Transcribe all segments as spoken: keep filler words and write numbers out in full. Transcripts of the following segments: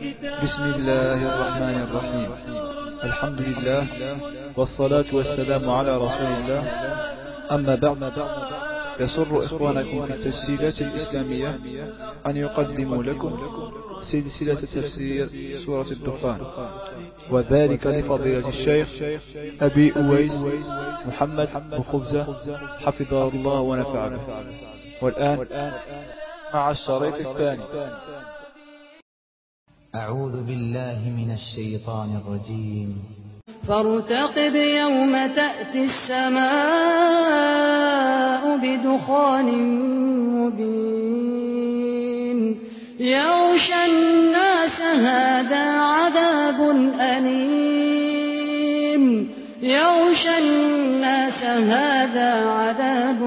بسم الله الرحمن الرحيم. الحمد لله والصلاة والسلام على رسول الله. أما بعد، يسر إخوانكم في التسجيلات الإسلامية أن يقدموا لكم سلسلة تفسير سورة الدخان، وذلك لفضيلة الشيخ أبي أويس محمد بخبزة حفظه الله ونفع به. والآن مع الشريط الثاني. أعوذ بالله من الشيطان الرجيم. فارتقب يوم تأتي السماء بدخان مبين يغشى الناس هذا عذاب أليم يغشى الناس هذا عذاب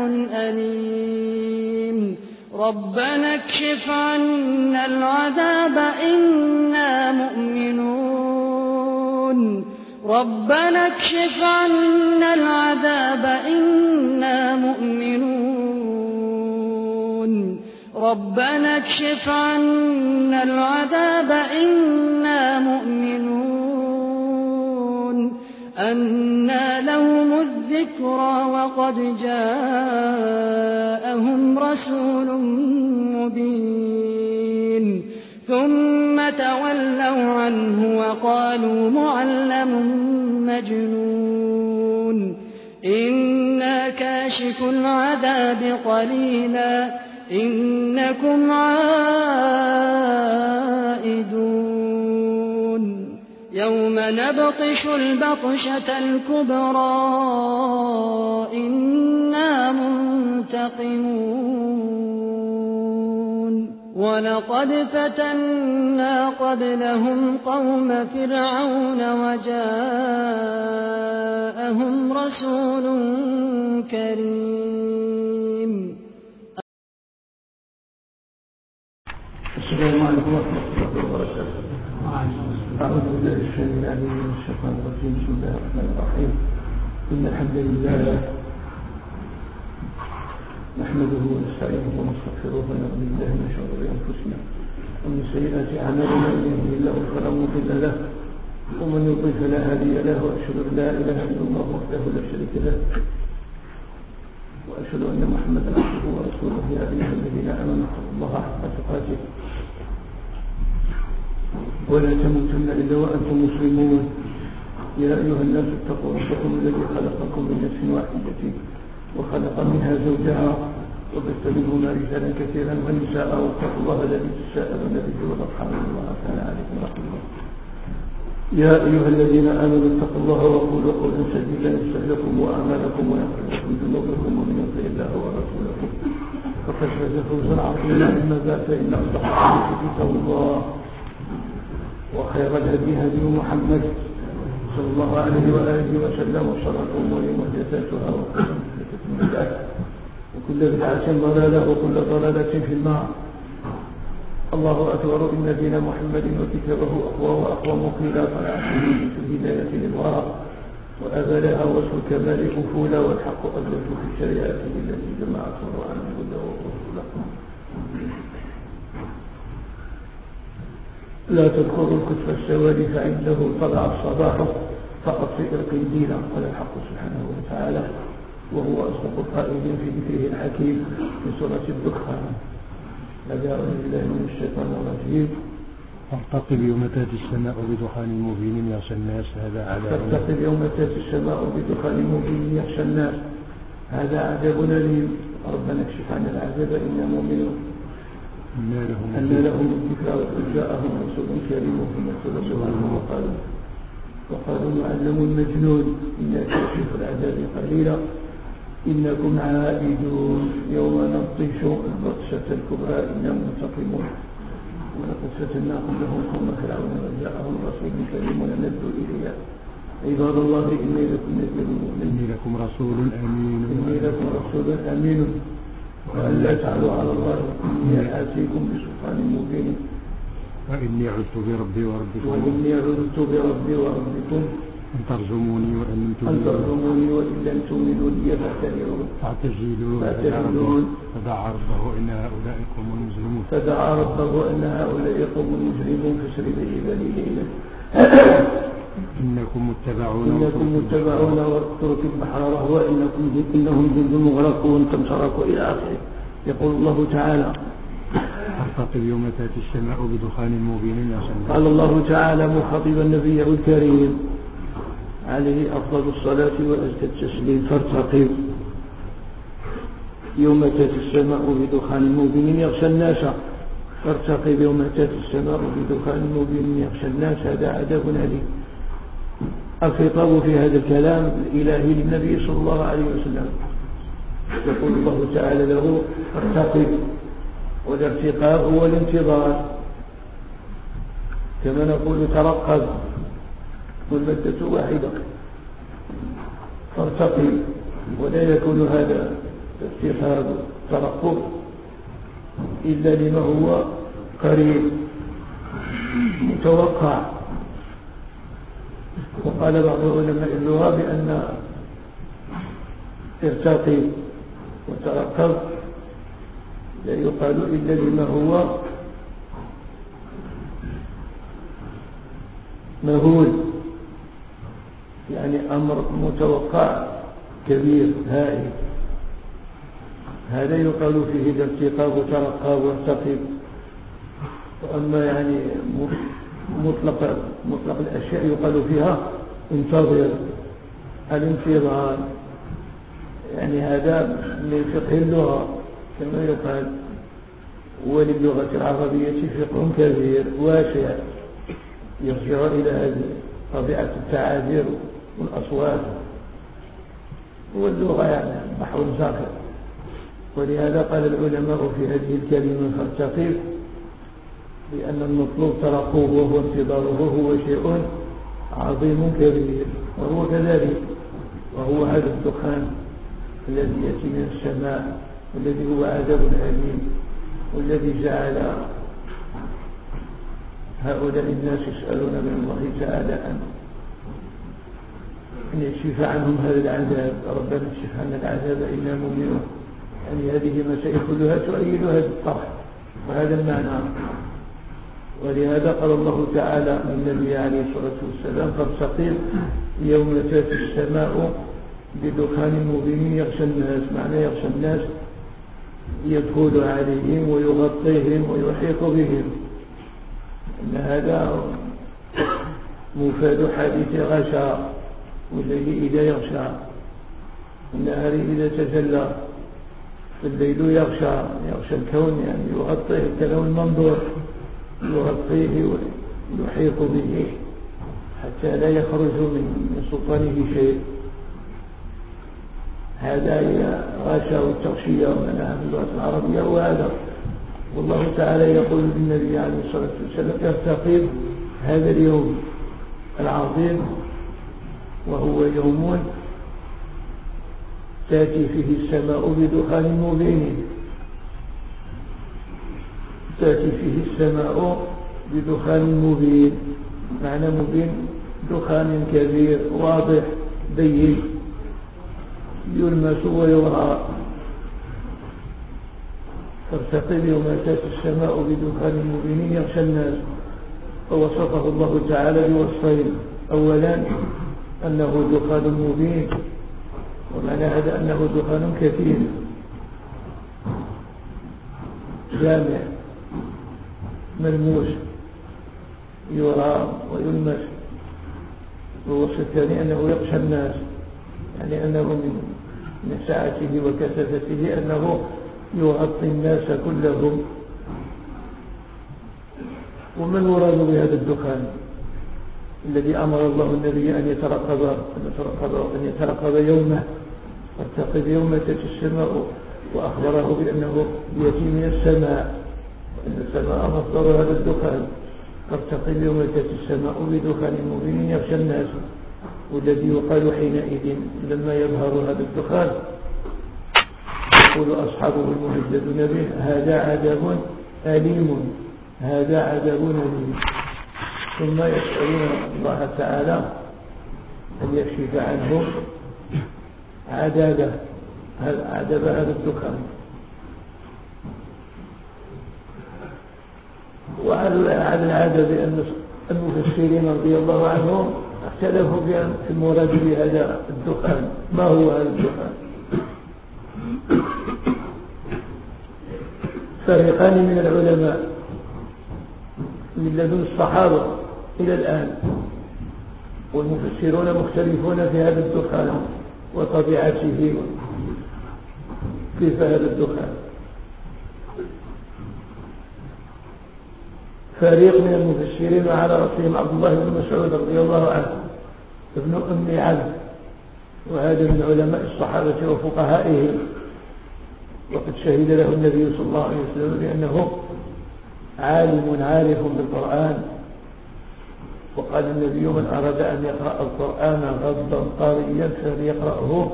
أليم ربنا اكشف عنا العذاب إنا مؤمنون ربنا اكشف عنا العذاب إنا مؤمنون ربنا اكشف عنا العذاب إنا مؤمنون أنى لهم الذكرى وقد جاءهم رسول مبين ثم تولوا عنه وقالوا معلم مجنون إنا كاشف العذاب قليلا إنكم عائدون يوم نبطش البطشة الكبرى إنا منتقمون ولقد فتنا قبلهم قوم فرعون وجاءهم رسول كريم. السلام عليكم ورحمة الله وبركاته. أعوذ بالله السميع العليم من الشيطان الرجيم. بسم الله الرحمن الرحيم. إن الحمد لله نحمده ونستعينه ونستغفره ونعوذ بالله من شرور أنفسنا ومن سيئات أعمالنا. من يهده الله فلا مضل له ومن يضلل فلا هادي له وأشهد أن لا إله إلا الله وحده لا شريك له وأشهد أن محمدا عبده ورسوله. يا أيها الذين آمنوا اتقوا الله حق تقاته ولا تموتن إلا وأنتم مسلمون. يا أيها الناس اتقوا ربكم الذي خلقكم من نفس واحدة وخلق منها زوجها وبث منهما رجالا كثيرا ونساء واتقوا الله الذي تساءلون به والأرحام إن الله كان عليكم رقيبا. يا أيها الذين آمنوا اتقوا الله وقولوا قولا سديدا يصلح لكم وأعمالكم ويغفر لكم ذنوبكم ومن يطع الله ورسوله فقد فاز فوزا عظيما. أما بعد فإن أصدق الحديث كتاب الله وخير الهدي هدي محمد صلى الله عليه وآله وسلم وشر الأمور محدثاتها وكل محدثة بدعة وكل بدعة ضلالة وكل ضلالة في النار. الله أكبر. إن دين محمد وكتابه أقوى وأقوى مقيلا طلعت به في الهداية للورى وأبلها وصف الكمال أفولا والحق أبلج في الشريعة التي جمعت القرآن هدى ورسولا. لا تذكروا الكتف السواد فعنده طلع الصباح فقط في إرق دينا. قال الحق سبحانه وتعالى وهو أصدق القائلين في ذكره الحكيم في سورة الدخان. هذا أعوذ بالله من الشيطان الرجيم. فارتقب يوم تأتي السماء بدخان مبين يغشى الناس هذا عذاب فارتقب يوم تأتي السماء بدخان مبين يغشى الناس هذا عذاب أليم ربنا اكشف عنا العذاب إنا مؤمنون. أن لهم الذكرى وقد جاءهم رسول كريم ثم ارتدوا عنهم وقالوا وقالوا معلم مجنون إنا كاشف العذاب قليلا إنكم عائدون يوم نبطش البطشة الكبرى إنا منتقمون ولقد فتنا قبلهم قوم فرعون وجاءهم رسول كريم لندوا إليه. عباد الله إني لكم نذير إني لكم رسول أمين إني لكم رسول أمين وأن لا تعلوا على الله إني آتيكم بسلطان مبين وإني عذت بربي وربكم وإني عذت بربي وربكم أن ترجموني وإن لم أن تؤمنوا ترجموني وإن لم تؤمنوا لي فاعتذرون فاعتزلوا فاعتزلون فدعا ربه إن هؤلاء قوم مجرمون فدعا ربه أن هؤلاء قوم مجرمون فاسر بعبادي ليلا إنكم متبعون إنكم متبعون واترك البحر رهوا إنكم إنهم جند مغرقون كم تركوا إلى آخره. يقول الله تعالى فارتقب يوم تأتي السماء بدخان مبين يصل. قال الله تعالى مخاطبا النبي الكريم عليه أفضل الصلاة وأزكى التسليم فارتقب يوم تأتي السماء بدخان مبين يغشى الناس. فارتقب يوم تأتي السماء بدخان مبين يغشى الناس. هذا عذاب أليم. الخطاب في هذا الكلام الإلهي للنبي صلى الله عليه وسلم. يقول الله تعالى له فارتقب، والارتقاب هو الانتظار، كما نقول ترقب والمدة واحدة. فارتقب، ولا يكون هذا الارتقاب ترقب إلا لما هو قريب متوقع. وقال بعض علماء اللغة بأن ارتقي وترقب لا يقال إلا لما هو مهول، يعني أمر متوقع كبير هائل، هذا يقال فيه الارتقاب وترقب وارتقب. وأما يعني مطلق مطلق الأشياء يقال فيها انتظر، الانتظار، يعني هذا من فقه اللغة كما يقال. وللغة العربية فقه كبير واسع يرجع إلى هذه طبيعة التعابير والأصوات، واللغة يعني بحر زاخر. ولهذا قال العلماء في هذه الكلمة فارتقب لأن المطلوب ترقبه وهو انتظاره هو شيء عظيم كبير، وهو كذلك، وهو هذا الدخان الذي يأتي من السماء والذي هو عذاب أليم، والذي جعل هؤلاء الناس يسألون من الله تعالى أن أن يكشف عنهم هذا العذاب. ربنا اكشف عنا العذاب إنا مؤمنون. يعني هذه المسائل كلها تؤيد هذا الطرح وهذا المعنى. ولهذا قال الله تعالى للنبي عليه الصلاة والسلام فارتقب يوم تأتي السماء بدخان مبين يغشى الناس. معنى يغشى الناس يدخل عليهم ويغطيهم ويحيط بهم. إن هذا مفاد حديث غشى، والليل إذا يغشى، والنهار إذا تجلى، فالليل يغشى يغشى الكون، يعني يغطيه الكون المنظور، يغطيه ويحيط به حتى لا يخرج من سلطانه شيء. هذا هي غاشة والتغشية ومنها في اللغة العربية. وهذا والله تعالى يقول للنبي عليه الصلاة والسلام ارتقب هذا اليوم العظيم، وهو يوم تأتي فيه السماء بدخان مبين. تأتي فيه السماء بدخان مبين، معنى مبين دخان كبير واضح بين يلمس ويرى. فارتقب يوم تأتي السماء بدخان مبين يغشى الناس. فوصفه الله تعالى بوصفين: أولا أنه دخان مبين، ومعنى هذا أنه دخان كثير جامع ملموس يرى ويلمس. والوصف الثاني أنه يغشى الناس، يعني أنه من من سعته وكثافته أنه يغطي الناس كلهم. وما المراد بهذا الدخان الذي أمر الله النبي أن يترقب أن يترقب أن يترقب يومه؟ فارتقب يوم تأتي السماء، وأخبره بأنه يأتي من السماء، وأن السماء مصدر هذا الدخان. فارتقب يوم تأتي السماء بدخان مبين يغشى الناس، والذي يقال حينئذ لما يظهر هذا الدخان يقول أصحابه المهددون به هذا عذاب أليم، هذا عذاب أليم. ثم يسألون الله تعالى أن يكشف عنهم عذاب عذاب هذا الدخان. وعلى العادة بأن المفسرين رضي الله عنهم اختلفوا في المراد بهذا الدخان، ما هو هذا الدخان؟ فريقان من العلماء من لدن الصحابة إلى الآن، والمفسرون مختلفون في هذا الدخان وطبيعته كيف هذا الدخان. فريق من المفسرين وعلى رأسهم عبد الله بن مسعود رضي الله عنه ابن أم عبد، وهذا من علماء الصحابة وفقهائهم، وقد شهد له النبي صلى الله عليه وسلم بأنه عالم عارف بالقرآن. وقال النبي: من أراد أن يقرأ القرآن غضا طريا فليقرأه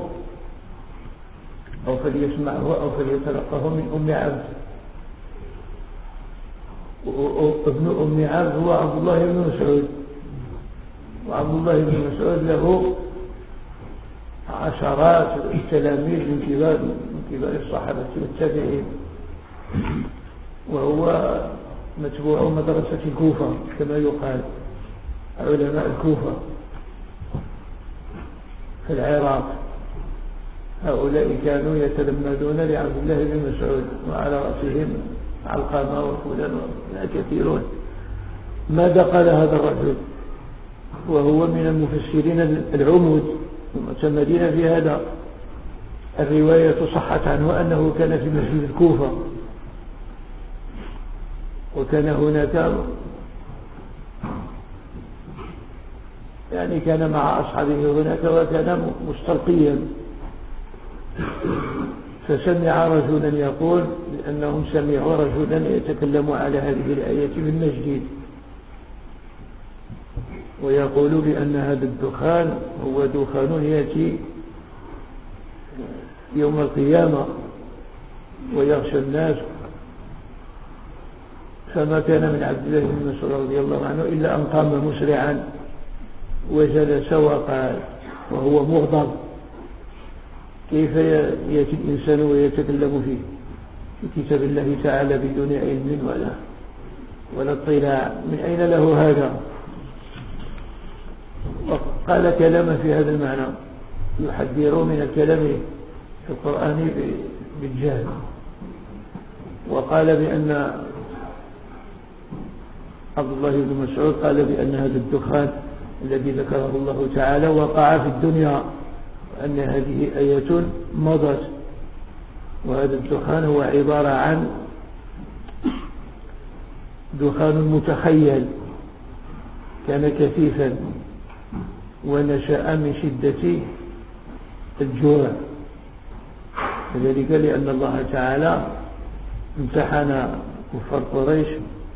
أو فليسمعه أو فليتلقه من أم عبد. ابن أم عبد هو عبد الله بن مسعود، وعبد الله بن مسعود له عشرات التلاميذ من كبار من كبار الصحابة والتابعين، وهو متبوع مدرسة الكوفة كما يقال، علماء الكوفة في العراق. هؤلاء كانوا يتلمذون لعبد الله بن مسعود، وعلى رأسهم علقمة وفلان وكثيرون. ماذا قال هذا الرجل وهو من المفسرين العمود المعتمدين في هذا؟ الرواية صحت عنه أنه كان في مسجد الكوفة، وكان هناك يعني كان مع أصحابه هناك، وكان مستلقيا، فسمع رجلا يقول بأنهم سمعوا رجلا يتكلم على هذه الآية بالمسجد، ويقول بأن هذا الدخان هو دخان يأتي يوم القيامة ويغشى الناس. فما كان من عبد الله بن مسعود رضي الله عنه إلا أن قام مسرعا وجلس وقال وهو مغضب: كيف يأتي الإنسان ويتكلم فيه في كتاب الله تعالى بدون علم ولا ولا اطلاع؟ من أين له هذا؟ وقال كلاما في هذا المعنى يحذر من الكلام في القرآن بالجهل. وقال بأن عبد الله بن مسعود قال بأن هذا الدخان الذي ذكره الله تعالى وقع في الدنيا، وأن هذه آية مضت، وهذا الدخان هو عبارة عن دخان متخيل كان كثيفا ونشأ من شدة الجوع، وذلك لأن الله تعالى امتحن كفار قريش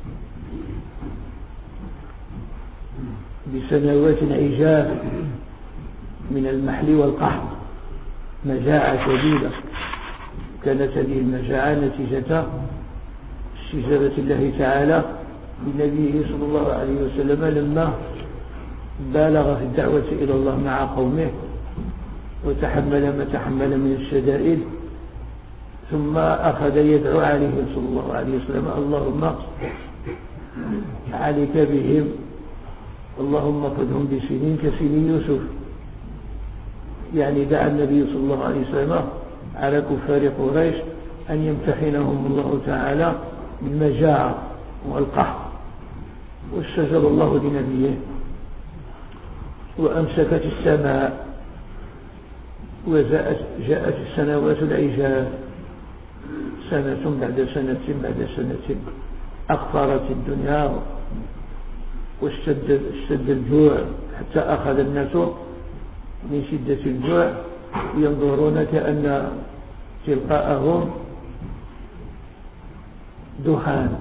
بسنوات عجاف من المحل والقحط، مجاعة شديدة. كانت هذه المجاعة نتيجة استجابة الله تعالى لنبيه صلى الله عليه وسلم لما بالغ في الدعوة إلى الله مع قومه وتحمل ما تحمل من الشدائد، ثم أخذ يدعو عليهم صلى الله عليه وسلم: اللهم عليك بهم، اللهم خذهم بسنين كسنين يوسف. يعني دعا النبي صلى الله عليه وسلم على كفار قريش أن يمتحنهم الله تعالى بالمجاعة والقحط، واستجاب الله لنبيه وأمسكت السماء، وجاءت جاءت السنوات العجاف سنة بعد سنة بعد سنة، أقفرت الدنيا واشتد اشتد الجوع، حتى أخذ الناس من شدة الجوع ينظرون كأن تلقاءهم دخان،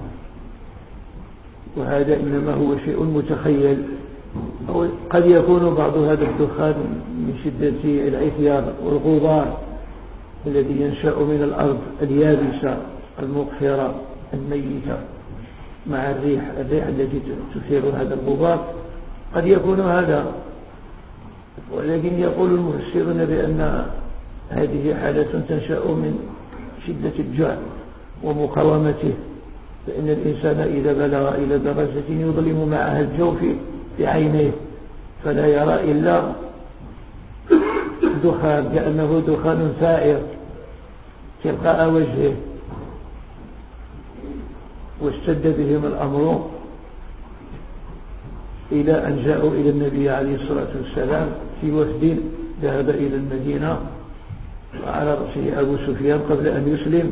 وهذا إنما هو شيء متخيل، أو قد يكون بعض هذا الدخان من شدة العثيار والغبار الذي ينشأ من الأرض اليابسة المقفرة الميتة مع الريح الريح التي تثير هذا الغبار. قد يكون هذا ولكن يقول المفسرون بأن هذه حالة تنشأ من شدة الجوع ومقاومته، فإن الإنسان إذا بلغ إلى درجة يظلم معها الجوف في عينيه فلا يرى إلا دخان كأنه دخان ثائر تلقاء وجهه. واشتد بهم الأمر إلى أن جاءوا إلى النبي عليه الصلاة والسلام في وفد ذهب إلى المدينة وعلى رأسه أبو سفيان قبل أن يسلم،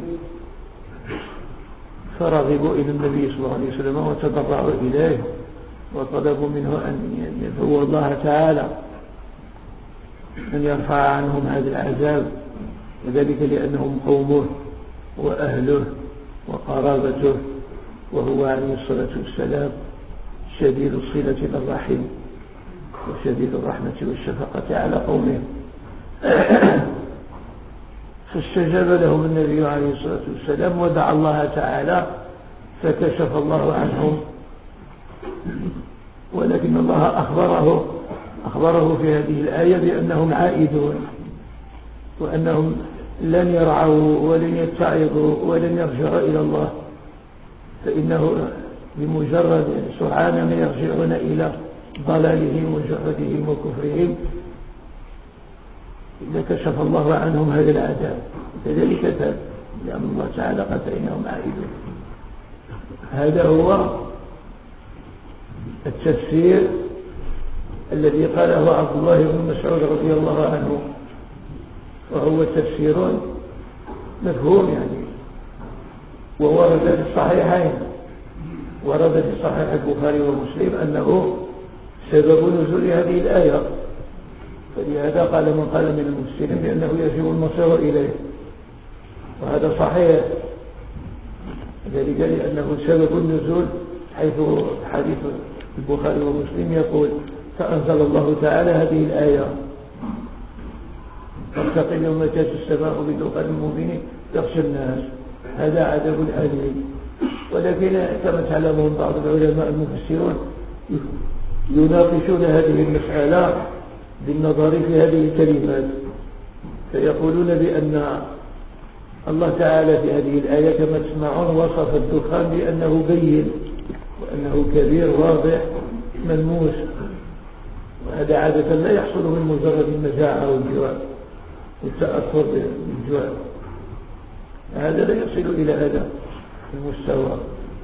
فرغبوا إلى النبي صلى الله عليه وسلم وتضرعوا إليه وطلبوا منه أن يدعو الله تعالى أن يرفع عنهم هذا العذاب، وذلك لأنهم قومه وأهله وقرابته، وهو عليه الصلاة والسلام شديد الصلة بالرحم وشديد الرحمة والشفقة على قومه. فاستجاب لهم النبي عليه الصلاة والسلام ودعا الله تعالى فكشف الله عنهم، ولكن الله أخبره أخبره في هذه الآية بأنهم عائدون وأنهم لن يرعوا ولن يتعظوا ولن يرجعوا إلى الله، فإنه بمجرد سرعان ما يرجعون إلى ضلالهم وجحودهم وكفرهم إذا كشف الله عنهم هذا العذاب. كذلك كان لأن الله تعالى قد فإنهم عائدون. هذا هو التفسير الذي قاله عبد الله بن مسعود رضي الله عنه، وهو تفسير مفهوم يعني، وورد في الصحيحين، ورد في صحيح البخاري ومسلم أنه سبب نزول هذه الآية، فلهذا قال من قال من المفسرين بأنه يجب المصير إليه، وهذا صحيح، ذلك لأنه سبب النزول، حيث حديث البخاري ومسلم يقول فأنزل الله تعالى هذه الآية فارتقب يوم تأتي السماء بدخان مبين يخشى الناس، هذا عذاب أليم. ولكن كما تعلمون بعض العلماء المفسرون يناقشون هذه المسألة بالنظر في هذه الكلمات، فيقولون بأن الله تعالى في هذه الآية كما تسمعون وصف الدخان بأنه بين وأنه كبير واضح ملموس، وهذا عادة لا يحصل من مجرد المجاعة والجوع والتأثر بالجوع، هذا لا يصل إلى هذا المستوى.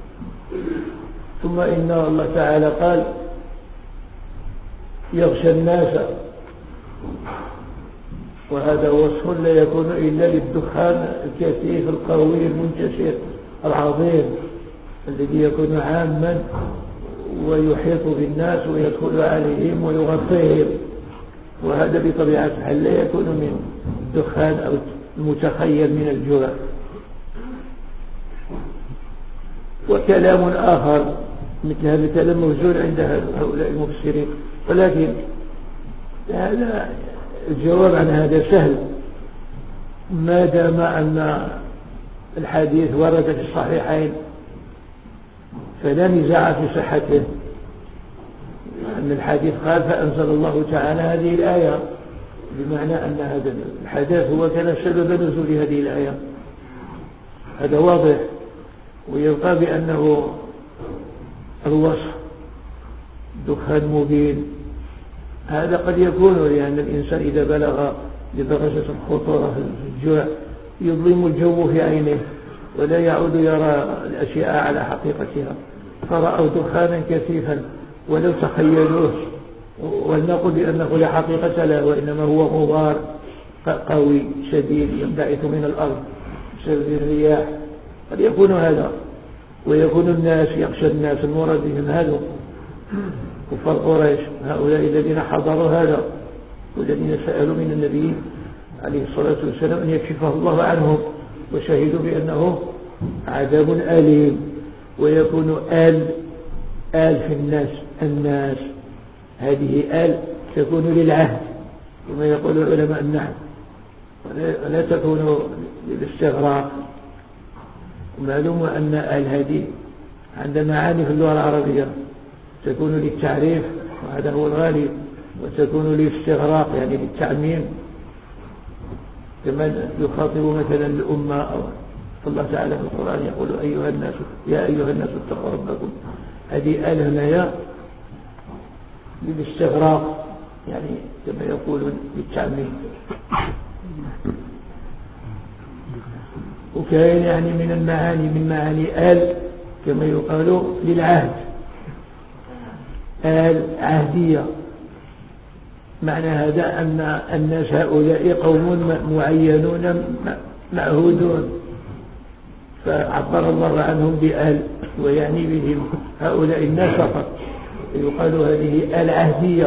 ثم إن الله تعالى قال يغشى الناس، وهذا وصف لا يكون إلا للدخان الكثيف القوي المنتشر العظيم الذي يكون عاما ويحيط بالناس ويدخل عليهم ويغطيهم، وهذا بطبيعة الحال لا يكون من الدخان أو المتخيل من الجوع. وكلام آخر مثل هذا الكلام موجود عند هؤلاء المفسرين، ولكن هذا الجواب عن هذا سهل ما دام أن الحديث ورد في الصحيحين فلا نزاع في صحته، أن الحديث قال فأنزل الله تعالى هذه الآية، بمعنى أن هذا الحدث هو كان سبب نزول هذه الآية، هذا واضح. ويبقى بأنه الوصف دخان مبين هذا قد يكون لأن الإنسان إذا بلغ لدرجة الخطورة في الجوع يظلم الجو في عينه ولا يعود يرى الأشياء على حقيقتها، فرأوا دخانا كثيفا ولو تخيلوه، ولنقل بأنه لا حقيقة له وإنما هو غبار قوي شديد ينبعث من الأرض بسبب الرياح، قد يكون هذا. ويكون الناس يخشى الناس المراد بهم هذا كفار قريش، هؤلاء الذين حضروا هذا والذين سألوا من النبي عليه الصلاة والسلام أن يكشفه الله عنهم وشهدوا بأنه عذاب أليم. ويكون آل آل في الناس الناس هذه آل تكون للعهد كما يقول العلماء النحو، ولا تكون للاستغراق. ومعلوم أن آل هذه عندما معاني في اللغة العربية تكون للتعريف، وهذا هو الغالب، وتكون للاستغراق يعني للتعميم، كما يخاطب مثلا الأمة. أو فالله تعالى في القرآن يقول أيها الناس يا أيها الناس اتقوا ربكم، هذه آل هنا للاستغراق يعني كما يقولون بالتعميم. وكاين يعني من المعاني من معاني آل كما يقال للعهد، آل عهدية. معنى هذا أن الناس هؤلاء قوم معينون معهودون، فعبر الله عنهم بآل، ويعني بهم هؤلاء الناس فقط. يقال هذه آل عهدية،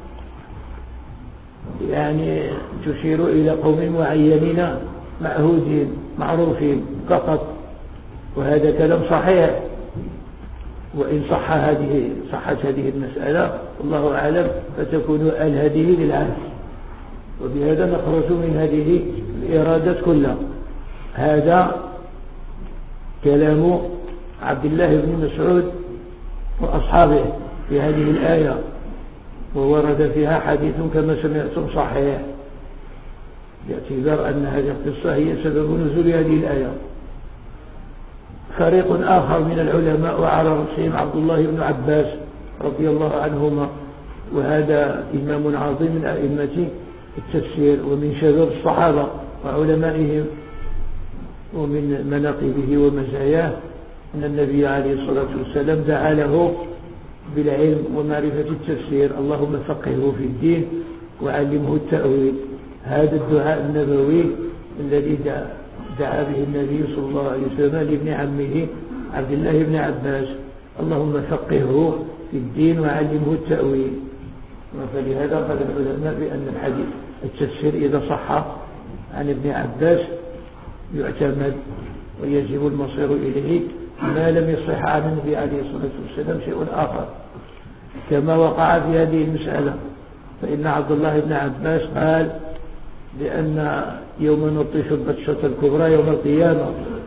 يعني تشير إلى قوم معينين معهودين معروفين فقط. وهذا كلام صحيح، وإن صح هذه صحت هذه المسألة والله أعلم فتكون آل هذه للعهد. وبهذا نخرج من هذه الإرادة كلها. هذا كلام عبد الله بن مسعود وأصحابه في هذه الآية، وورد فيها حديث كما سمعتم صحيح، باعتبار أن هذه القصة هي سبب نزول هذه الآية. فريق آخر من العلماء وعلى رأسهم عبد الله بن عباس رضي الله عنهما، وهذا إمام عظيم من أئمة التفسير ومن شباب الصحابة وعلمائهم، ومن مناقبه ومزاياه أن النبي عليه الصلاة والسلام دعا له بالعلم ومعرفة التفسير، اللهم فقهه في الدين وعلمه التأويل. هذا الدعاء النبوي الذي دعا, دعا به النبي صلى الله عليه وسلم لابن عمه عبد الله بن عباس، اللهم فقهه في الدين وعلمه التأويل. فلهذا قال العلماء بأن الحديث التفسير إذا صح عن ابن عباس يعتمد ويجب المصير إليه، ما لم يصح عن النبي عليه الصلاة والسلام شيء آخر، كما وقع في هذه المسألة. فإن عبد الله بن عباس قال بأن يوم نبطش البطشة الكبرى يوم القيامة،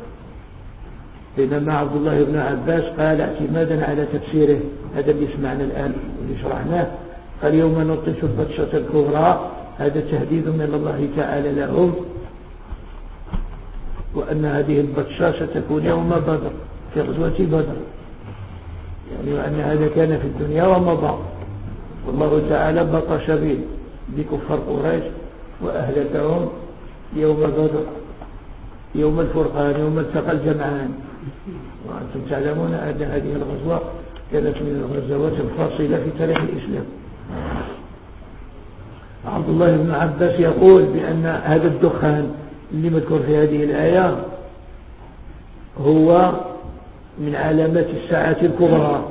بينما عبد الله بن عباس قال اعتمادا على تفسيره هذا اللي سمعنا الآن واللي شرحناه، قال يوم نبطش البطشة الكبرى هذا تهديد من الله تعالى لهم، وأن هذه البطشة ستكون يوم بدر في غزوة بدر، يعني وأن هذا كان في الدنيا ومضى، والله تعالى بطش به بكفار قريش وأهلكهم يوم بدر يوم الفرقان يوم التقى الجمعان. وأنتم تعلمون أن هذه الغزوة كانت من الغزوات الفاصلة في تاريخ الإسلام. عبد الله بن عباس يقول بأن هذا الدخان اللي مذكور في هذه الآية هو من علامات الساعة الكبرى،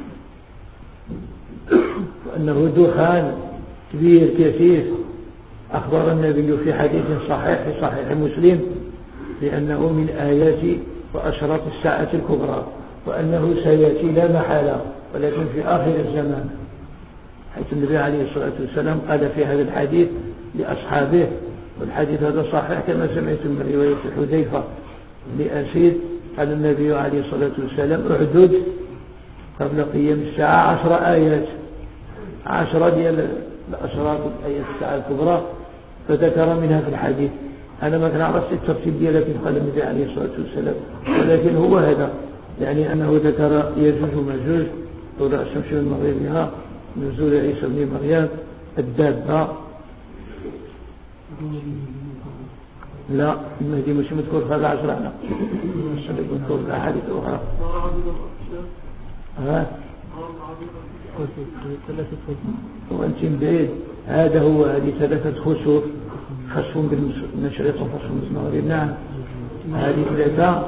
وأنه دخان كبير كثيف. أخبر النبي في حديث صحيح في صحيح مسلم بأنه من آيات وأشراط الساعة الكبرى، وأنه سيأتي لا محالة ولكن في آخر الزمان، حيث النبي عليه الصلاة والسلام قال في هذا الحديث لأصحابه، والحديث هذا صحيح كما سمعتم من رواية حذيفة لأسيد، قال النبي عليه الصلاة والسلام اعدد قبل قيام الساعة عشر آيات، عشرة ديال الأشراط الآيات الساعة الكبرى، فذكر منها في الحديث. أنا ما كان عرفت الترتيب ديالها كيف قال النبي عليه الصلاة والسلام، ولكن هو هذا، يعني أنه ذكر يجوج وماجوج، طلوع الشمس من مغربها، نزول عيسى بن مريم، الدابة. لا المهدي مش مذكور في هذا العشرة، لا مذكور في أحاديث أخرى. ها وأنت بعيد، هذا هو هذه ثلاثة خسوف، خسف بالمشرق وخسف بالمغرب. نعم هذه ثلاثة.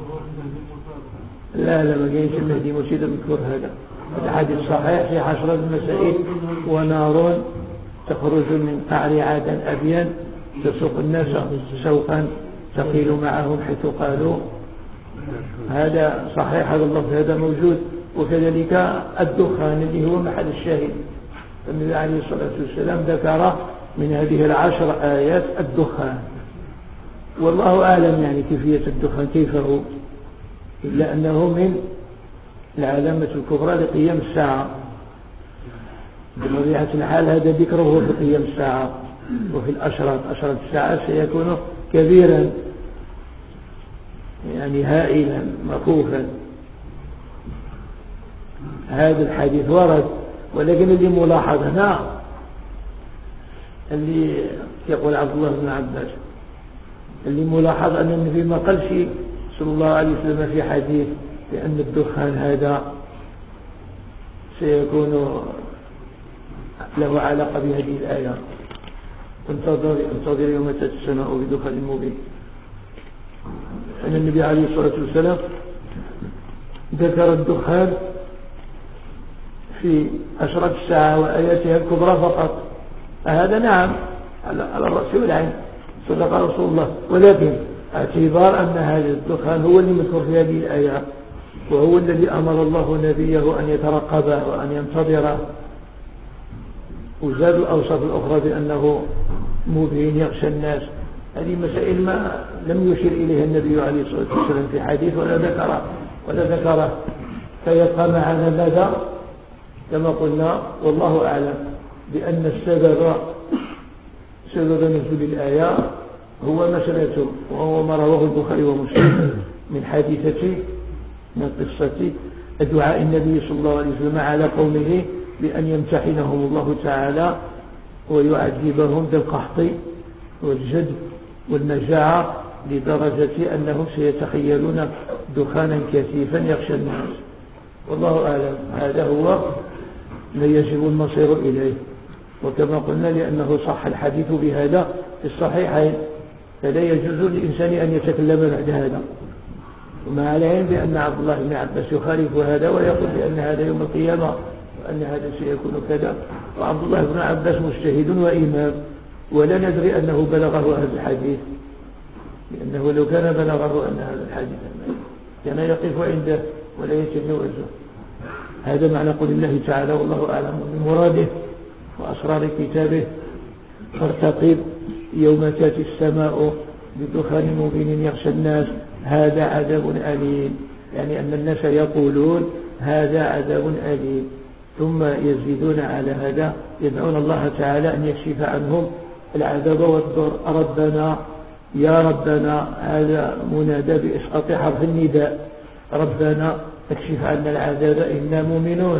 لا لا ما كاينش المهدي مشيد مذكور هذا. الحديث صحيح في عشرة المسائل، ونار تخرج من قعر عدن أبين تسوق الناس سوقا تقيل معهم حيث قالوا. هذا صحيح، هذا اللفظ هذا موجود. وكذلك الدخان الذي هو محل الشاهد، النبي عليه الصلاة والسلام ذكر من هذه العشر آيات الدخان، والله أعلم يعني كيفية الدخان كيف هو، إلا أنه من العلامة الكبرى لقيام الساعة. بطبيعة الحال هذا ذكره في قيام الساعة وفي الأشراط. أشراط الساعة سيكون كبيرا يعني هائلا مخوفا. هذا الحديث ورد، ولكن اللي ملاحظ هنا اللي يقول عبد الله بن عباس اللي ملاحظ أن النبي ما قالش صلى الله عليه وسلم في حديث بأن الدخان هذا سيكون له علاقة بهذه الآية انتظر انتظر يوم تأتي السماء بدخان مبين. أن النبي عليه الصلاة والسلام ذكر الدخان في أشراط الساعة وآياتها الكبرى فقط. هذا نعم على الرأس والعين صدق رسول الله، ولكن اعتبار أن هذا الدخان هو اللي مذكور في هذه الآية وهو الذي أمر الله نبيه أن يترقبه وأن ينتظره، وزاد الأوصاف الأخرى بأنه مبين يغشى الناس. هذه مسائل ما لم يشير إليها النبي عليه الصلاة والسلام في حديث ولا ذكره ولا ذكره فيبقى معنا ماذا كما قلنا والله أعلم بأن السبب سبب نزول الآية هو مسألته، وهو ما رواه البخاري ومسلم من حادثة من قصة دعاء النبي صلى الله عليه وسلم على قومه بأن يمتحنهم الله تعالى ويعذبهم بالقحط والجد والمجاعة لدرجة أنهم سيتخيلون دخانا كثيفا يغشى الناس. والله أعلم هذا هو ما يجب المصير إليه، وكما قلنا لأنه صح الحديث بهذا في الصحيحين فلا يجوز للإنسان أن يتكلم بعد هذا. وما عليهم بأن عبد الله بن عباس يخالف هذا ويقول بأن هذا يوم القيامة وأن هذا سيكون كذا، وعبد الله بن عباس مجتهد وإمام ولا ندري أنه بلغه هذا الحديث، لأنه لو كان بلغه أن هذا الحديث كان يقف عنده ولا يتجاوزه. هذا معنى قول الله تعالى والله أعلم بمراده وأسرار كتابه فارتقب يوم تأتي السماء بدخان مبين يغشى الناس هذا عذاب أليم، يعني أن الناس يقولون هذا عذاب أليم، ثم يزيدون على هذا يدعون الله تعالى أن يكشف عنهم العذاب والضر. ربنا يا ربنا، هذا منادى بإسقاط حرف النداء، ربنا اكشف عنا العذاب إنا مؤمنون.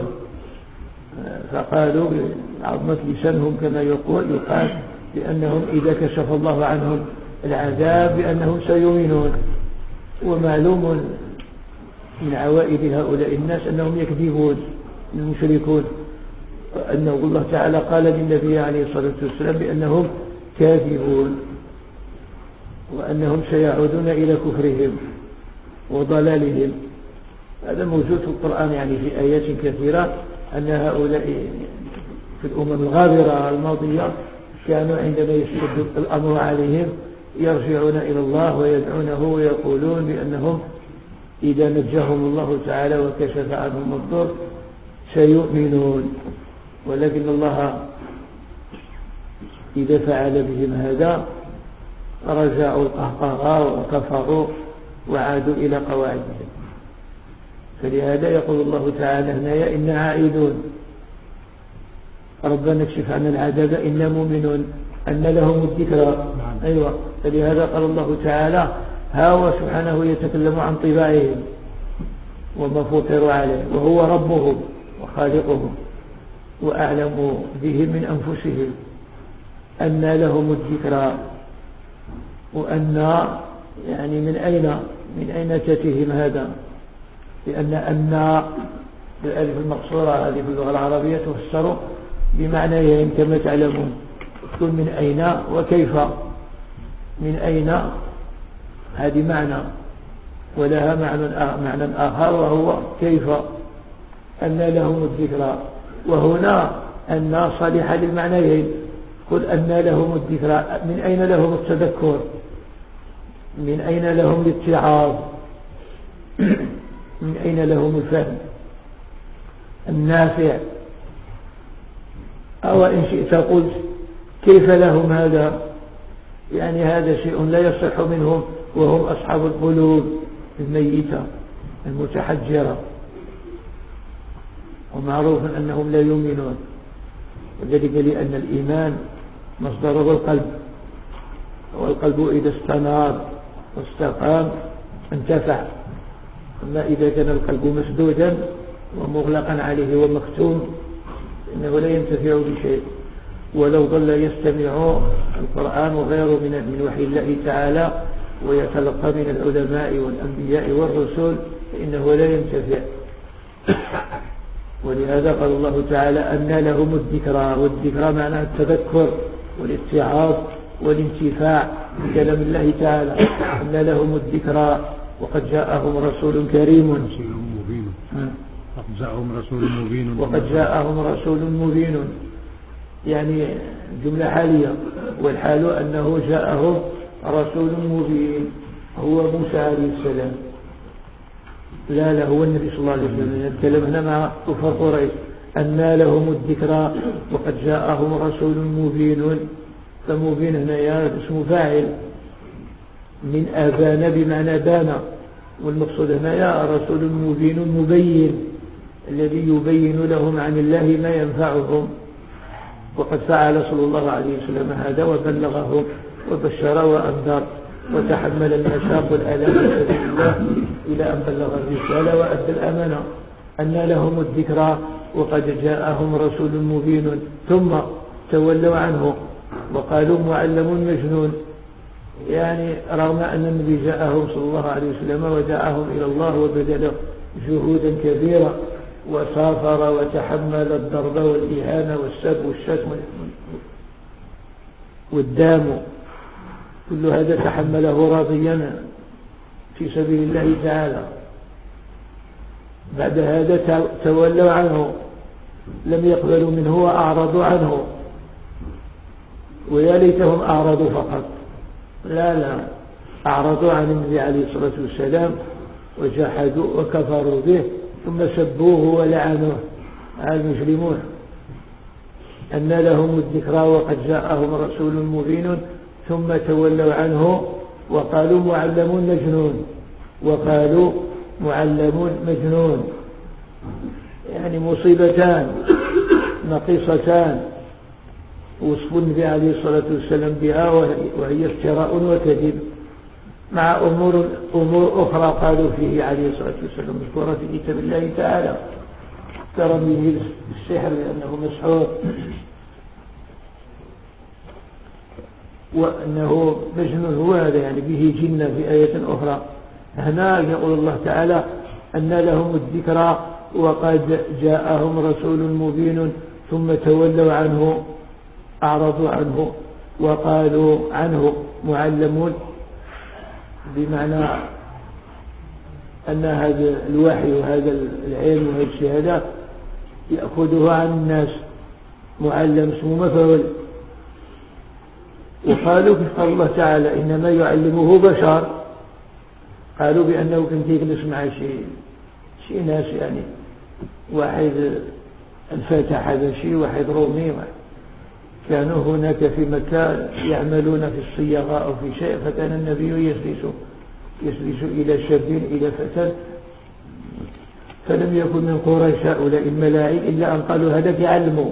فقالوا بعظمة لسانهم كما يقول يقال بأنهم إذا كشف الله عنهم العذاب بأنهم سيؤمنون. ومعلوم من عوائد هؤلاء الناس أنهم يكذبون المشركون، أنه الله تعالى قال للنبي عليه الصلاة والسلام بأنهم كاذبون وأنهم سيعودون إلى كفرهم وضلالهم. هذا موجود في القرآن يعني في آيات كثيرة أن هؤلاء في الأمم الغابرة الماضية كانوا عندما يشتد الأمر عليهم يرجعون إلى الله ويدعونه ويقولون بأنهم إذا نجاهم الله تعالى وكشف عنهم الضر سيؤمنون، ولكن الله إذا فعل بهم هذا رجعوا القهقراء وكفروا وعادوا إلى قواعدهم. فلهذا يقول الله تعالى هنا إنا عائدون، ربنا اكشف عنا العذاب إنا مؤمنون أن لهم الذكرى. أيوة، فلهذا قال الله تعالى ها هو سبحانه يتكلم عن طباعهم وما فطروا عليه، وهو ربهم وخالقهم وأعلم بهم من أنفسهم أن لهم الذكرى. وأن يعني من أين من أين تأتيهم هذا؟ لأن أن بالألف المقصورة هذه في اللغة العربية تفسر بمعنيين كما تعلمون، تكون من أين وكيف. من أين هذه معنى، ولها معنى معنى آخر وهو كيف أن لهم الذكرى. وهنا أن صالحة للمعنيين، قل أن لهم الذكرى، من أين لهم التذكر، من أين لهم الاتعاظ، من أين لهم الفهم النافع. أو إن شئت قلت كيف لهم هذا، يعني هذا شيء لا يصح منهم وهم أصحاب القلوب الميتة المتحجرة، ومعروف أنهم لا يؤمنون. وذلك لأن الإيمان مصدره القلب، والقلب إذا استنار واستقام انتفع. أما إذا كان القلب مسدودا ومغلقا عليه ومختوم إنه لا ينتفع بشيء. ولو ظل يستمع القرآن وغيره من من وحي الله تعالى ويتلقى من العلماء والأنبياء والرسل فإنه لا ينتفع. ولهذا قال الله تعالى أن لهم الذكرى، والذكرى معناه التذكر والاتعاظ والانتفاع بكلام الله تعالى. أن لهم الذكرى وقد جاءهم رسول كريم رسول مبين وقد جاءهم رسول مبين وقد جاءهم رسول مبين، يعني جملة حالية، والحال أنه جاءهم رسول مبين هو موسى عليه السلام. لا لا هو النبي صلى الله عليه وسلم. نتكلم هنا مع كفار قريش. أن لهم الذكرى وقد جاءهم رسول مبين. فمبين هنا يا اسم فاعل من أبان بمعنى بان، والمقصود هنا يا رسول مبين مبين الذي يبين لهم عن الله ما ينفعهم. وقد فعل صلى الله عليه وسلم هذا وبلغهم وبشر وأنذر وتحمل المشاق والآلام في سبيل الله إلى أن بلغ الرسالة وأدى الأمانة. أن لهم الذكرى وقد جاءهم رسول مبين ثم تولوا عنه وقالوا معلم مجنون، يعني رغم أن النبي جاءهم صلى الله عليه وسلم ودعاهم إلى الله وبذل جهودا كبيرة وسافر وتحمل الضرب والإهانة والسب والشتم والدام، كل هذا تحمله راضيا في سبيل الله تعالى. بعد هذا تولوا عنه، لم يقبلوا منه وأعرضوا عنه. ويا ليتهم أعرضوا فقط، لا لا أعرضوا عن النبي عليه الصلاة والسلام وجحدوا وكفروا به ثم سبوه ولعنوه المجرمون. أن لهم الذكرى وقد جاءهم رسول مبين ثم تولوا عنه وقالوا معلم مجنون وقالوا معلم مجنون، يعني مصيبتان نقيصتان وصف النبي عليه الصلاة والسلام بها، وهي افتراء وكذب مع أمور, أمور أخرى قالوا فيه عليه الصلاة والسلام مذكورة في كتاب الله تعالى كرمه السحر لأنه مسحور، وأنه مجنون هو هذا يعني به جنة في آية أخرى. هنا يقول الله تعالى أن لهم الذكرى وقد جاءهم رسول مبين ثم تولوا عنه أعرضوا عنه وقالوا عنه معلمون، بمعنى أن هذا الوحي وهذا العلم وهذه الشهادة يأخذه عن الناس، معلم اسمه مفعول. وقالوا كيف قال الله تعالى إنما يعلمه بشر، قالوا بأنه كنت يجلس مع شيء شيء ناس، يعني واحد الفاتح هذا شيء واحد رومي كانوا هناك في مكة يعملون في الصياغة أو في شيء، فكان النبي يجلس يجلس إلى شاب إلى فتى، فلم يكن من قريش هؤلاء الملاعين إلا أن قالوا هذا يعلمه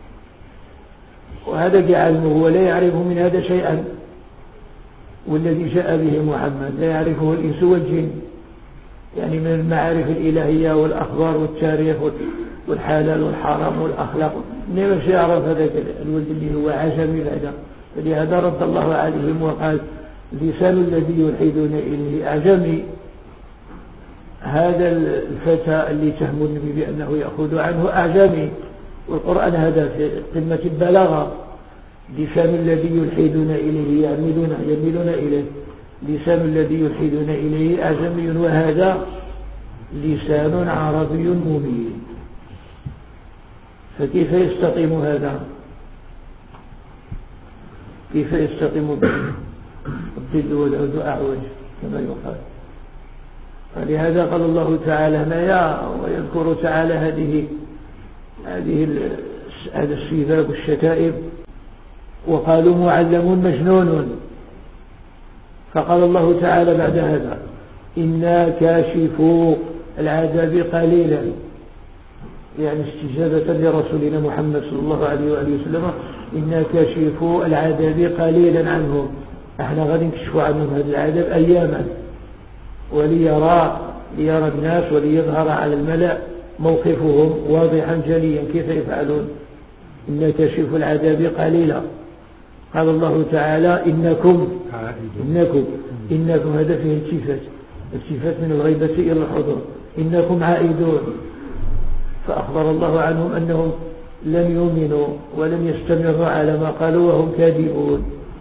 وهذا يعلمه ولا يعرفه من هذا شيئا، والذي جاء به محمد لا يعرفه الإنس والجن، يعني من المعارف الإلهية والأخبار والتاريخ والحلال والحرام والأخلاق، إنما مش يعرف هذا الولد اللي هو عجمي هذا. فلهذا رد الله عليهم وقال لسان الذي يلحدون إليه أعجمي. هذا الفتى اللي تهم النبي بأنه يأخذ عنه أعجمي، والقرآن هذا في قمة البلاغة. لسان الذي يلحدون إليه يميلون يميلون إليه، لسان الذي يلحدون إليه أعجمي وهذا لسان عربي مبين، فكيف يستقيم هذا؟ كيف يستقيم به؟ الظل والعود أعوج كما يقال. فلهذا قال الله تعالى ما يا ويذكر تعالى هذه هذه هذا السباب والشتائم. وقالوا معلم مجنون، فقال الله تعالى بعد هذا إنا كاشفو العذاب قليلا يعني استجابة لرسولنا محمد صلى الله عليه وآله وسلم إنا كاشفوا العذاب قليلا عنهم، احنا غادي نكشفوا عنهم هذا العذاب أياما وليرى ليرى الناس وليظهر على الملأ موقفهم واضحا جليا كيف يفعلون. إنا كاشفوا العذاب قليلا. قال الله تعالى إنكم إنكم إنكم هذا فيه التفات التفات من الغيبة إلى الحضور، إنكم عائدون. فأخبر الله عنهم أنهم لم يؤمنوا ولم يستمروا على ما قالوا وهم كاذبون،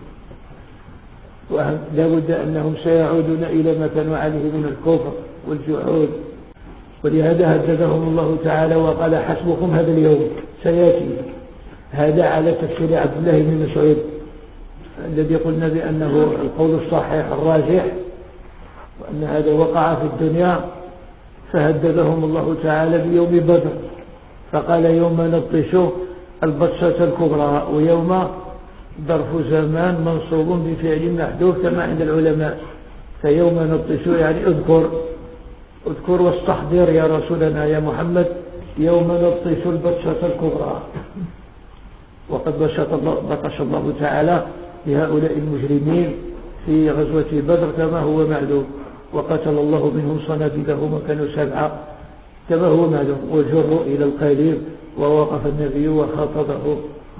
ولا بد أنهم سيعودون إلى ما كانوا عليه من الكفر والجحود. ولهذا هددهم الله تعالى وقال حسبكم هذا اليوم سيأتي. هذا على تفسير عبد الله بن مسعود الذي قلنا بأنه القول الصحيح الراجح، وأن هذا وقع في الدنيا. فهددهم الله تعالى بيوم بدر فقال يوم نبطش البطشة الكبرى، ويوم ظرف زمان منصوب بفعل محذوف كما عند العلماء. فيوم نبطش يعني اذكر اذكر واستحضر يا رسولنا يا محمد يوم نبطش البطشة الكبرى. وقد بطش الله تعالى بهؤلاء المجرمين في غزوة بدر كما هو معلوم، وقتل الله منهم صناديدهم وكانوا سبعة كما هو معلوم، وجروا إلى القليب ووقف النبي وخاطبه.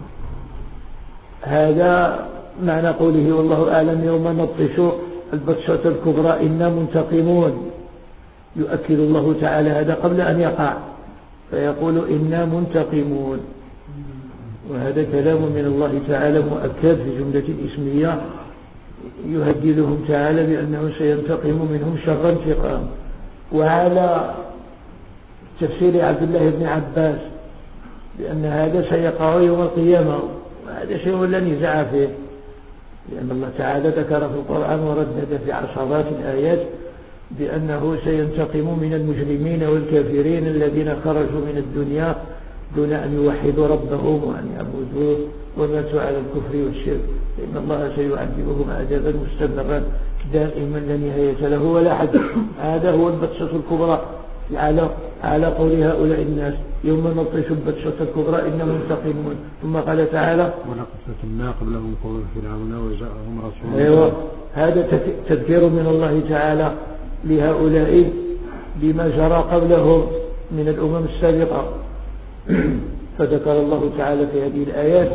هذا معنى قوله والله أعلم يوم نبطش البطشة الكبرى إنا منتقمون. يؤكد الله تعالى هذا قبل أن يقع فيقول إنا منتقمون، وهذا كلام من الله تعالى مؤكد في جملة الإسمية يهددهم تعالى بأنه سينتقم منهم شر انتقام. وعلى تفسير عبد الله بن عباس بأن هذا سيقع يوم القيامة، وهذا شيء لا نزاع فيه، لأن الله تعالى ذكر في القرآن وردد في عشرات الآيات بأنه سينتقم من المجرمين والكافرين الذين خرجوا من الدنيا دون أن يوحدوا ربهم وأن يعبدوه وماتوا على الكفر والشرك، فإن الله سيعذبهم عذابا مستمرا دائما لا نهاية له ولا حد. هذا هو البطشة الكبرى على على قول هؤلاء الناس يوم نبطش البطشة الكبرى إنهم منتقمون. ثم قال تعالى ولقد فتنا قبلهم قوم فرعون وجاءهم رسول. أيوة، هذا تذكير من الله تعالى لهؤلاء بما جرى قبلهم من الأمم السابقة. فذكر الله تعالى في هذه الآيات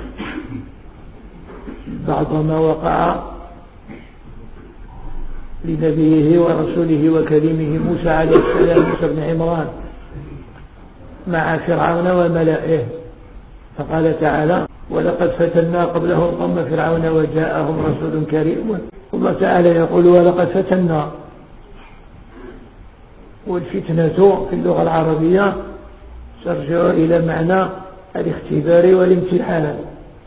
بعض ما وقع لنبيه ورسوله وكريمه موسى عليه السلام موسى بن عمران مع فرعون وملئه. فقال تعالى ولقد فتنا قبلهم قوم فرعون وجاءهم رسول كريم. الله تعالى يقول ولقد فتنا، والفتنة في اللغة العربية ترجع إلى معنى الاختبار والامتحان.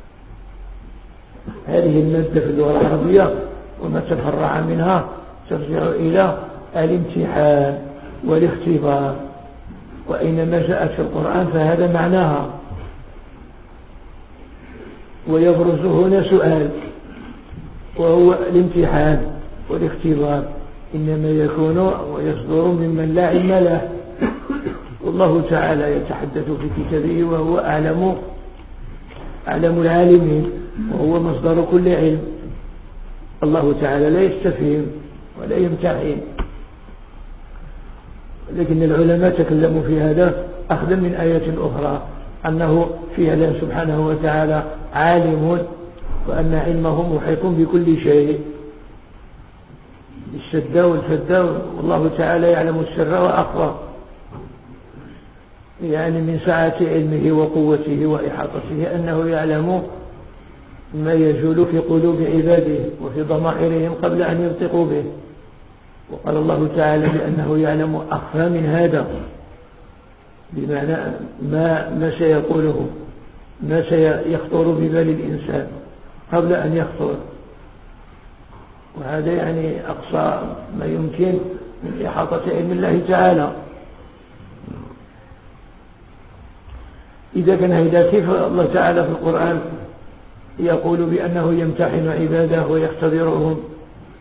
هذه المادة في اللغة العربية وما تفرع منها ترجع إلى الامتحان والاختبار، وإنما جاءت في القرآن فهذا معناها. ويبرز هنا سؤال وهو الامتحان والاختبار إنما يكون ويصدر ممن لا علم له، والله تعالى يتحدث في كتابه وهو أعلم أعلم العالمين وهو مصدر كل علم. الله تعالى لا يستفهم ولا يمتحن، لكن العلماء تكلموا في هذا أخذا من آية أخرى أنه فعلا سبحانه وتعالى عالم وأن علمه محيط بكل شيء الشدة والفدة، والله تعالى يعلم السر وأخفى، يعني من سعة علمه وقوته وإحاطته أنه يعلم ما يجول في قلوب عباده وفي ضمائرهم قبل أن ينطقوا به. وقال الله تعالى بأنه يعلم أخفى من هذا، بمعنى ما, ما سيقوله ما سيخطر ببال الإنسان قبل أن يخطر، وهذا يعني أقصى ما يمكن من إحاطة علم الله تعالى. إذا كان هذا كيف الله تعالى في القرآن يقول بأنه يمتحن عباده ويختبرهم،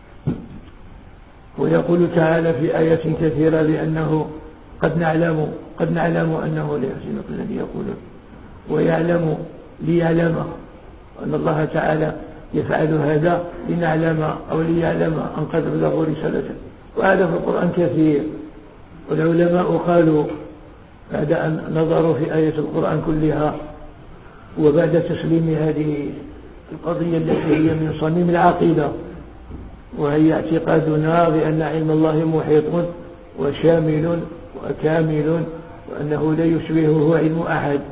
ويقول تعالى في آيات كثيرة بأنه قد نعلم قد نعلم أنه لا يحزنك الذي يقولون، ويعلم ليعلم أن الله تعالى يفعل هذا لنعلم أو ليعلم أن قد بلغوا رسالته. وهذا في القرآن كثير. والعلماء قالوا بعد أن نظروا في آية القرآن كلها وبعد تسليم هذه القضية التي هي من صميم العقيدة، وهي اعتقادنا بأن علم الله محيط وشامل وكامل، وأنه لا يشبهه علم أحد،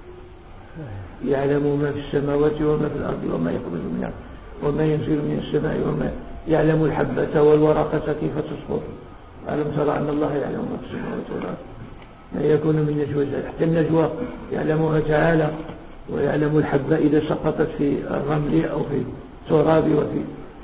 يعلم ما في السماوات وما في الأرض وما يخرج منها وما ينزل من السماء وما يعلم الحبة والورقة كيف تسقط. ألم ترى أن الله يعلم ما في السماوات والأرض ما يكون من نجوى حتى النجوى يعلمها تعالى، ويعلم الحبة إذا سقطت في الرمل أو في التراب وفي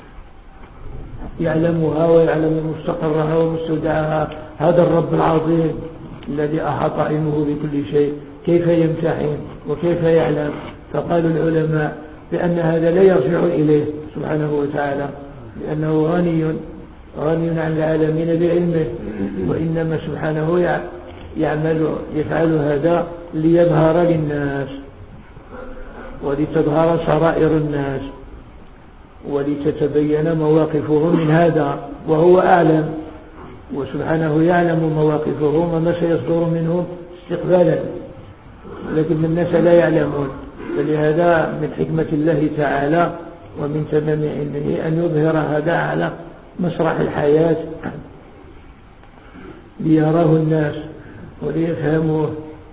يعلمها، ويعلم مستقرها ومستودعها. هذا الرب العظيم الذي أحاط علمه بكل شيء كيف يمتحن وكيف يعلم؟ فقال العلماء بأن هذا لا يرجع إليه سبحانه وتعالى، لأنه غني غني عن العالمين بعلمه، وإنما سبحانه يعمل يفعل هذا ليظهر للناس ولتظهر سرائر الناس ولتتبين مواقفهم من هذا، وهو أعلم وسبحانه يعلم مواقفهم وما سيصدر منهم استقبالا، لكن الناس لا يعلمون. فلهذا من حكمة الله تعالى ومن تمام علمه أن يظهر هذا على مسرح الحياة ليراه الناس وليفهموه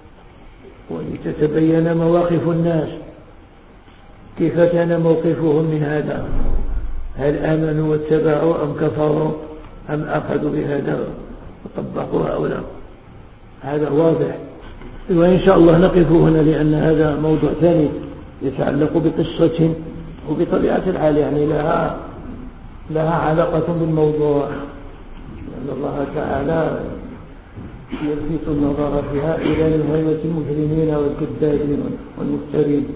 ولتتبين مواقف الناس كيف كان موقفهم من هذا، هل آمنوا واتبعوا أم كفروا أم أخذوا بهذا وطبقوها أو لا. هذا واضح. وإن شاء الله نقف هنا لأن هذا موضوع ثاني يتعلق بقصة وبطبيعة الحال يعني لها لها علاقة بالموضوع، لأن الله تعالى يلفت النظر فيها إلى نهاية المجرمين والكذابين والمفترين.